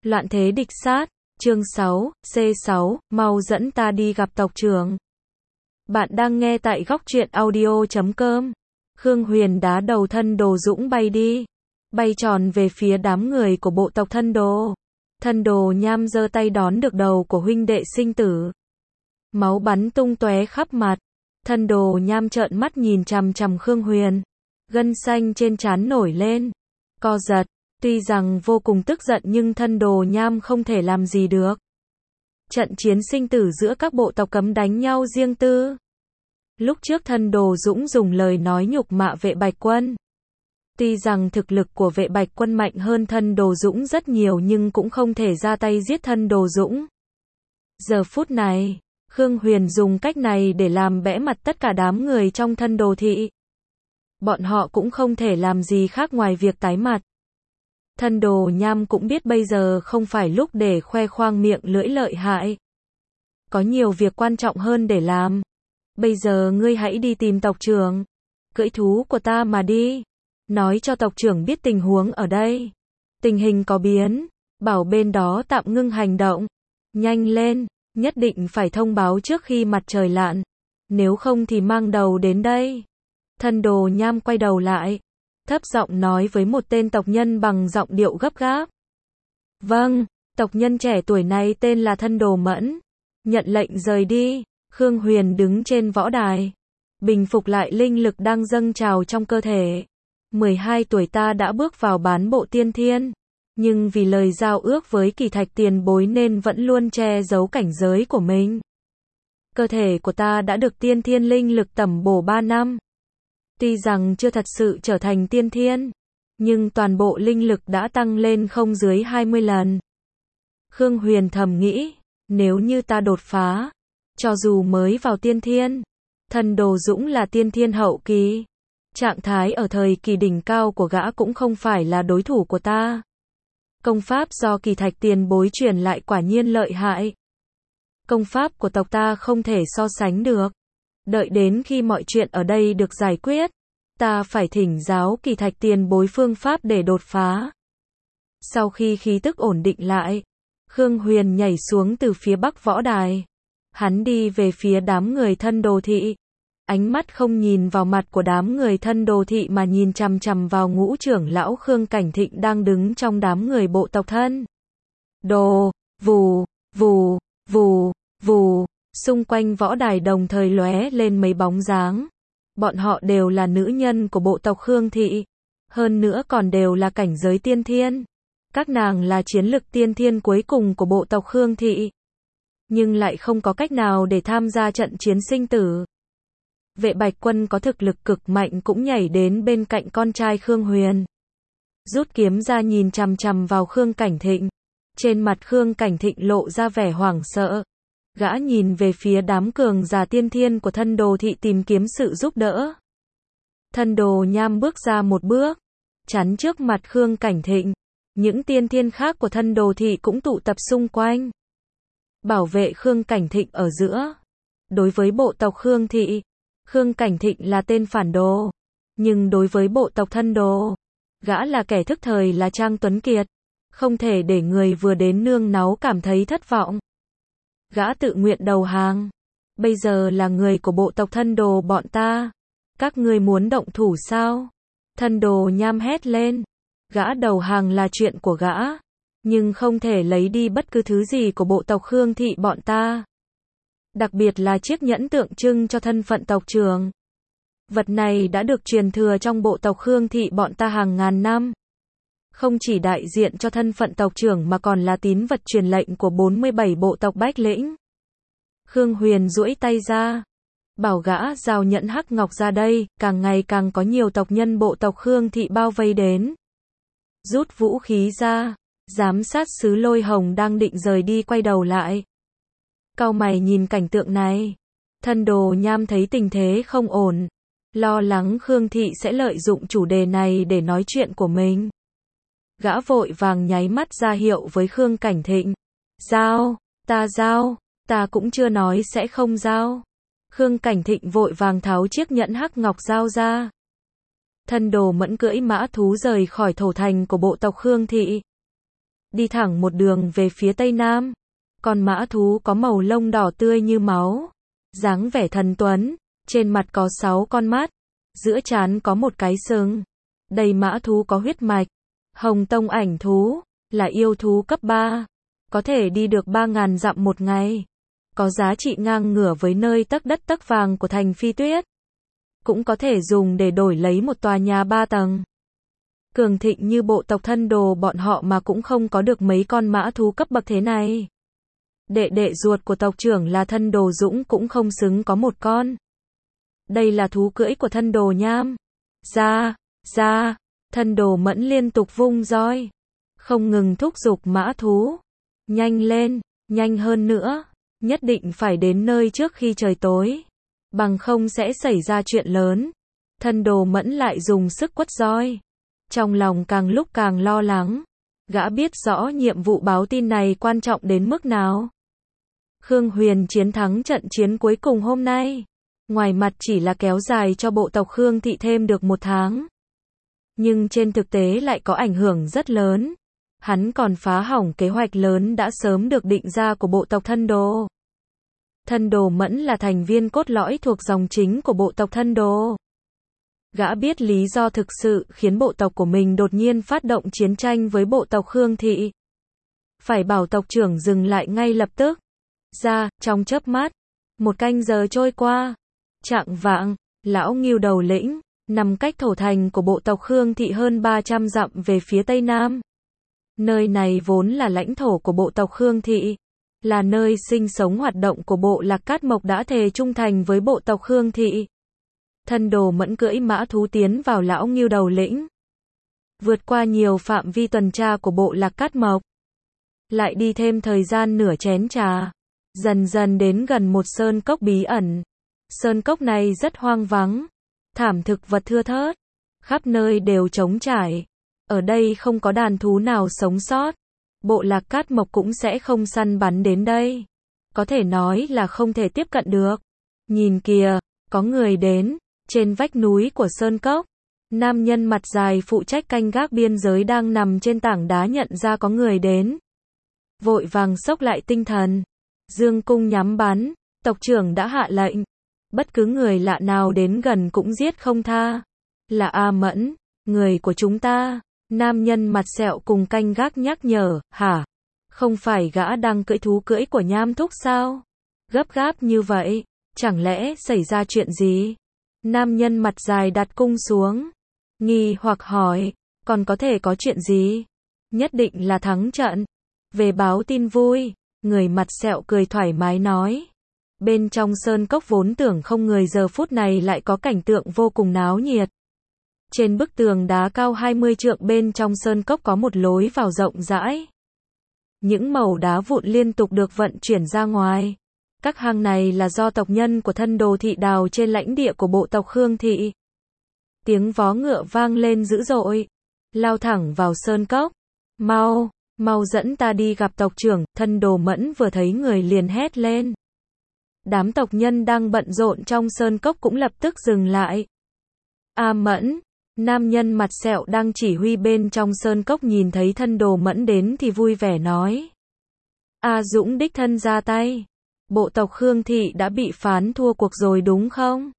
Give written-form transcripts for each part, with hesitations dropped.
Loạn thế địch sát, chương 6, C6, mau dẫn ta đi gặp tộc trưởng. Bạn đang nghe tại góc truyện audio.com. Khương Huyền đá đầu Thân Đồ Dũng bay đi, bay tròn về phía đám người của bộ tộc Thân Đồ. Thân Đồ Nham giơ tay đón được đầu của huynh đệ sinh tử. Máu bắn tung tóe khắp mặt. Thân Đồ Nham trợn mắt nhìn chằm chằm Khương Huyền. Gân xanh trên trán nổi lên, co giật. Tuy rằng vô cùng tức giận nhưng Thân Đồ Nham không thể làm gì được. Trận chiến sinh tử giữa các bộ tộc cấm đánh nhau riêng tư. Lúc trước Thân Đồ Dũng dùng lời nói nhục mạ Vệ Bạch Quân. Tuy rằng thực lực của Vệ Bạch Quân mạnh hơn Thân Đồ Dũng rất nhiều nhưng cũng không thể ra tay giết Thân Đồ Dũng. Giờ phút này, Khương Huyền dùng cách này để làm bẽ mặt tất cả đám người trong Thân Đồ thị. Bọn họ cũng không thể làm gì khác ngoài việc tái mặt. Thân Đồ Nham cũng biết bây giờ không phải lúc để khoe khoang miệng lưỡi lợi hại. Có nhiều việc quan trọng hơn để làm. Bây giờ ngươi hãy đi tìm tộc trưởng. Cưỡi thú của ta mà đi. Nói cho tộc trưởng biết tình huống ở đây. Tình hình có biến. Bảo bên đó tạm ngưng hành động. Nhanh lên, nhất định phải thông báo trước khi mặt trời lặn. Nếu không thì mang đầu đến đây. Thân Đồ Nham quay đầu lại. Thấp giọng nói với một tên tộc nhân bằng giọng điệu gấp gáp. Vâng, tộc nhân trẻ tuổi này tên là Thân Đồ Mẫn. Nhận lệnh rời đi. Khương Huyền đứng trên võ đài. Bình phục lại linh lực đang dâng trào trong cơ thể. 12 tuổi ta đã bước vào bán bộ tiên thiên. Nhưng vì lời giao ước với Kỳ Thạch tiền bối nên vẫn luôn che giấu cảnh giới của mình. Cơ thể của ta đã được tiên thiên linh lực tẩm bổ 3 năm. Tuy rằng chưa thật sự trở thành tiên thiên, nhưng toàn bộ linh lực đã tăng lên không dưới 20 lần. Khương Huyền thầm nghĩ, nếu như ta đột phá, cho dù mới vào tiên thiên, Thân Đồ Dũng là tiên thiên hậu kỳ, trạng thái ở thời kỳ đỉnh cao của gã cũng không phải là đối thủ của ta. Công pháp do Kỳ Thạch tiền bối truyền lại quả nhiên lợi hại. Công pháp của tộc ta không thể so sánh được. Đợi đến khi mọi chuyện ở đây được giải quyết, ta phải thỉnh giáo Kỳ Thạch tiền bối phương pháp để đột phá. Sau khi khí tức ổn định lại, Khương Huyền nhảy xuống từ phía bắc võ đài. Hắn đi về phía đám người Thân Đồ thị. Ánh mắt không nhìn vào mặt của đám người Thân Đồ thị mà nhìn chằm chằm vào ngũ trưởng lão Khương Cảnh Thịnh đang đứng trong đám người bộ tộc Thân Đồ. Vù, vù, vù, vù. Xung quanh võ đài đồng thời lóe lên mấy bóng dáng. Bọn họ đều là nữ nhân của bộ tộc Khương thị. Hơn nữa còn đều là cảnh giới tiên thiên. Các nàng là chiến lực tiên thiên cuối cùng của bộ tộc Khương thị. Nhưng lại không có cách nào để tham gia trận chiến sinh tử. Vệ Bạch Quân có thực lực cực mạnh cũng nhảy đến bên cạnh con trai Khương Huyền. Rút kiếm ra nhìn chằm chằm vào Khương Cảnh Thịnh. Trên mặt Khương Cảnh Thịnh lộ ra vẻ hoảng sợ. Gã nhìn về phía đám cường giả tiên thiên của Thân Đồ thị tìm kiếm sự giúp đỡ. Thân Đồ Nham bước ra một bước, chắn trước mặt Khương Cảnh Thịnh. Những tiên thiên khác của Thân Đồ thị cũng tụ tập xung quanh. Bảo vệ Khương Cảnh Thịnh ở giữa. Đối với bộ tộc Khương thị, Khương Cảnh Thịnh là tên phản đồ. Nhưng đối với bộ tộc Thân Đồ, gã là kẻ thức thời là Trang Tuấn Kiệt. Không thể để người vừa đến nương náu cảm thấy thất vọng. Gã tự nguyện đầu hàng. Bây giờ là người của bộ tộc Thân Đồ bọn ta. Các ngươi muốn động thủ sao? Thân Đồ Nham hét lên. Gã đầu hàng là chuyện của gã. Nhưng không thể lấy đi bất cứ thứ gì của bộ tộc Khương thị bọn ta. Đặc biệt là chiếc nhẫn tượng trưng cho thân phận tộc trưởng. Vật này đã được truyền thừa trong bộ tộc Khương thị bọn ta hàng ngàn năm. Không chỉ đại diện cho thân phận tộc trưởng mà còn là tín vật truyền lệnh của 47 bộ tộc Bách Lĩnh. Khương Huyền duỗi tay ra. Bảo gã giao nhẫn hắc ngọc ra đây, càng ngày càng có nhiều tộc nhân bộ tộc Khương thị bao vây đến. Rút vũ khí ra, giám sát sứ Lôi Hồng đang định rời đi quay đầu lại. Cau mày nhìn cảnh tượng này. Thân Đồ Nham thấy tình thế không ổn. Lo lắng Khương thị sẽ lợi dụng chủ đề này để nói chuyện của mình. Gã vội vàng nháy mắt ra hiệu với Khương Cảnh Thịnh. Giao, ta cũng chưa nói sẽ không giao. Khương Cảnh Thịnh vội vàng tháo chiếc nhẫn hắc ngọc giao ra. Thân Đồ Mẫn cưỡi mã thú rời khỏi thổ thành của bộ tộc Khương thị. đi thẳng một đường về phía tây nam. Con mã thú có màu lông đỏ tươi như máu, dáng vẻ thần tuấn, trên mặt có 6 con mắt, giữa trán có một cái sừng. Đây mã thú có huyết mạch, Hồng Tông ảnh thú, là yêu thú cấp 3, có thể đi được 3.000 dặm một ngày, có giá trị ngang ngửa với nơi tấc đất tấc vàng của thành Phi Tuyết, cũng có thể dùng để đổi lấy một tòa nhà 3 tầng. Cường thịnh như bộ tộc Thân Đồ bọn họ mà cũng không có được mấy con mã thú cấp bậc thế này. Đệ đệ ruột của tộc trưởng là Thân Đồ Dũng cũng không xứng có một con. Đây là thú cưỡi của Thân Đồ Nham. Ra, ra, Thân Đồ Mẫn liên tục vung roi, không ngừng thúc giục mã thú. Nhanh lên, nhanh hơn nữa, nhất định phải đến nơi trước khi trời tối, bằng không sẽ xảy ra chuyện lớn. Thân Đồ Mẫn lại dùng sức quất roi, trong lòng càng lúc càng lo lắng. Gã biết rõ nhiệm vụ báo tin này quan trọng đến mức nào. Khương Huyền chiến thắng trận chiến cuối cùng hôm nay, ngoài mặt chỉ là kéo dài cho bộ tộc Khương Thị thêm được 1 tháng, nhưng trên thực tế lại có ảnh hưởng rất lớn. Hắn còn phá hỏng kế hoạch lớn đã sớm được định ra của bộ tộc Thân Đồ. Thân Đồ Mẫn là thành viên cốt lõi thuộc dòng chính của bộ tộc Thân Đồ. Gã biết lý do thực sự khiến bộ tộc của mình đột nhiên phát động chiến tranh với bộ tộc Khương Thị. Phải bảo tộc trưởng dừng lại ngay lập tức. Trong chớp mắt, 1 canh giờ trôi qua. Chạng vạng, lão Ngưu Đầu Lĩnh, nằm cách thổ thành của bộ tộc Khương Thị hơn 300 dặm về phía tây nam. Nơi này vốn là lãnh thổ của bộ tộc Khương Thị, là nơi sinh sống hoạt động của bộ Lạc Cát Mộc đã thề trung thành với bộ tộc Khương Thị. Thân Đồ Mẫn cưỡi mã thú tiến vào lão Ngưu Đầu Lĩnh, vượt qua nhiều phạm vi tuần tra của bộ Lạc Cát Mộc, lại đi thêm thời gian nửa chén trà, dần dần đến gần một sơn cốc bí ẩn. Sơn cốc này rất hoang vắng, thảm thực vật thưa thớt, khắp nơi đều trống trải. Ở đây không có đàn thú nào sống sót. Bộ Lạc Cát Mộc cũng sẽ không săn bắn đến đây. Có thể nói là không thể tiếp cận được. Nhìn kìa, có người đến. Trên vách núi của sơn cốc, nam nhân mặt dài phụ trách canh gác biên giới đang nằm trên tảng đá nhận ra có người đến, vội vàng xốc lại tinh thần, dương cung nhắm bắn. Tộc trưởng đã hạ lệnh, bất cứ người lạ nào đến gần cũng giết không tha. Là A Mẫn, người của chúng ta. Nam nhân mặt sẹo cùng canh gác nhắc nhở. Hả? Không phải gã đang cưỡi thú cưỡi của Nham Thúc sao? Gấp gáp như vậy, chẳng lẽ xảy ra chuyện gì? Nam nhân mặt dài đặt cung xuống, nghi hoặc hỏi, còn có thể có chuyện gì? Nhất định là thắng trận. Về báo tin vui, người mặt sẹo cười thoải mái nói. Bên trong sơn cốc vốn tưởng không người giờ phút này lại có cảnh tượng vô cùng náo nhiệt. Trên bức tường đá cao 20 trượng bên trong sơn cốc có một lối vào rộng rãi. Những mẩu đá vụn liên tục được vận chuyển ra ngoài. Các hang này là do tộc nhân của Thân Đồ Thị đào trên lãnh địa của bộ tộc Khương Thị. Tiếng vó ngựa vang lên dữ dội, lao thẳng vào sơn cốc. Mau, mau dẫn ta đi gặp tộc trưởng. Thân Đồ Mẫn vừa thấy người liền hét lên. Đám tộc nhân đang bận rộn trong sơn cốc cũng lập tức dừng lại. A Mẫn, nam nhân mặt sẹo đang chỉ huy bên trong sơn cốc nhìn thấy Thân Đồ Mẫn đến thì vui vẻ nói. A Dũng đích thân ra tay. Bộ tộc Khương Thị đã bị phán thua cuộc rồi đúng không?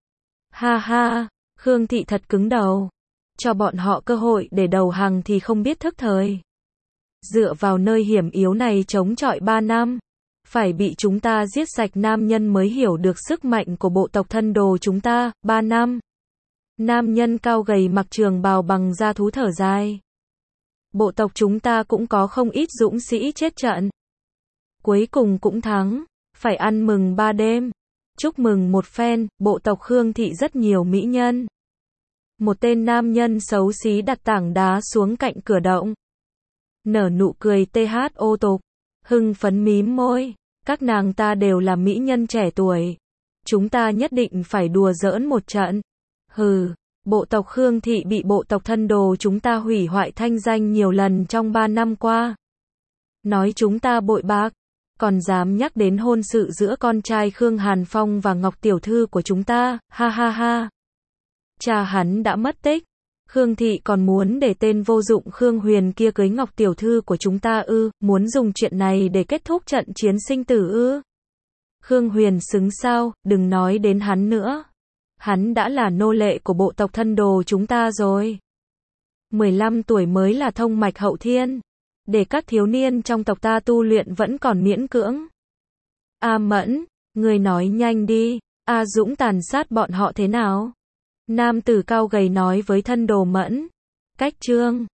Ha ha, Khương Thị thật cứng đầu. Cho bọn họ cơ hội để đầu hàng thì không biết thức thời. Dựa vào nơi hiểm yếu này chống chọi 3 năm. Phải bị chúng ta giết sạch. Nam nhân mới hiểu được sức mạnh của bộ tộc Thân Đồ chúng ta. 3 năm. Nam nhân cao gầy mặc trường bào bằng da thú thở dài. Bộ tộc chúng ta cũng có không ít dũng sĩ chết trận. Cuối cùng cũng thắng. Phải ăn mừng 3 đêm. Chúc mừng một phen. Bộ tộc Khương Thị rất nhiều mỹ nhân. Một tên nam nhân xấu xí đặt tảng đá xuống cạnh cửa động, nở nụ cười thô tục, hưng phấn mím môi. Các nàng ta đều là mỹ nhân trẻ tuổi. Chúng ta nhất định phải đùa giỡn một trận. Hừ, bộ tộc Khương Thị bị bộ tộc Thân Đồ chúng ta hủy hoại thanh danh nhiều lần trong 3 năm qua. Nói chúng ta bội bạc, còn dám nhắc đến hôn sự giữa con trai Khương Hàn Phong và Ngọc Tiểu Thư của chúng ta. Ha ha ha. Cha hắn đã mất tích. Khương Thị còn muốn để tên vô dụng Khương Huyền kia cưới Ngọc tiểu thư của chúng ta ư, muốn dùng chuyện này để kết thúc trận chiến sinh tử ư. Khương Huyền xứng sao, đừng nói đến hắn nữa. Hắn đã là nô lệ của bộ tộc thân đồ chúng ta rồi. 15 tuổi mới là thông mạch hậu thiên. Để các thiếu niên trong tộc ta tu luyện vẫn còn miễn cưỡng. A Mẫn, người nói nhanh đi, A Dũng tàn sát bọn họ thế nào? Nam tử cao gầy nói với thân đồ Mẫn. Cách chương